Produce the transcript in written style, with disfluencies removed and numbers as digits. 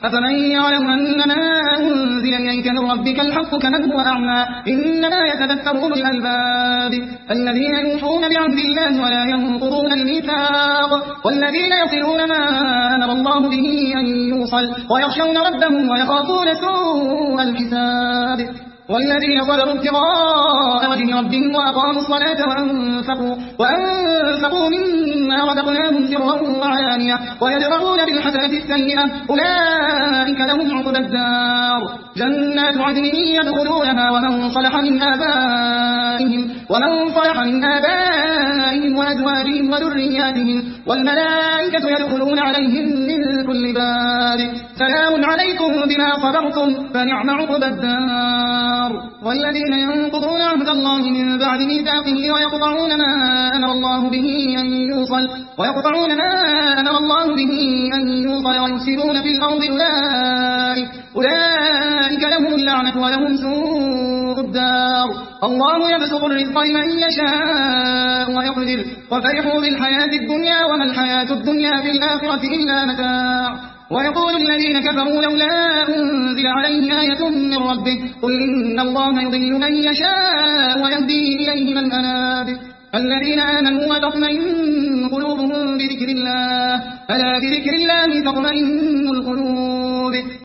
أفمن يعلم أنما أنزل إليك من ربك الحق كمن هو أعمى إنما يتذكر أولو الألباب الذين يوفون بعهد الله ولا ينقضون الميثاق والذين يصلون ما أمر الله به أن يوصل ويخشون ربهم ويخافون سوء الحساب والذين صبروا ابتغاء وجه ربهم وأقاموا الصلاة وأنفقوا مما رزقناهم سرا وعلانية ويدرؤون بالحسنة السيئة أولئك لهم عقبى الدار جنات عدن يدخلونها ومن صلح من آبائهم وأزواجهم وذرياتهم والملائكة يدخلون عليهم من كل باب سلام عليكم بما صبرتم فنعم عقبى الدار والذين ينقضون عهد الله من بعد ميثاقه ويقطعون ما أمر الله به أن يوصل ويفسدون في الأرض أولئك لهم اللعنة ولهم سوء الدار الله يبسط الرزق لمن يشاء ويقدر وفرحوا بالحياة الدنيا وما الحياة الدنيا في الآخرة إلا متاع ويقول الذين كفروا لولا أنزل عليه آية من ربه قل إن الله يضل من يشاء ويهدي إليه من أناب الذين آمنوا وتطمئن قلوبهم بذكر الله ألا بذكر الله تطمئن القلوب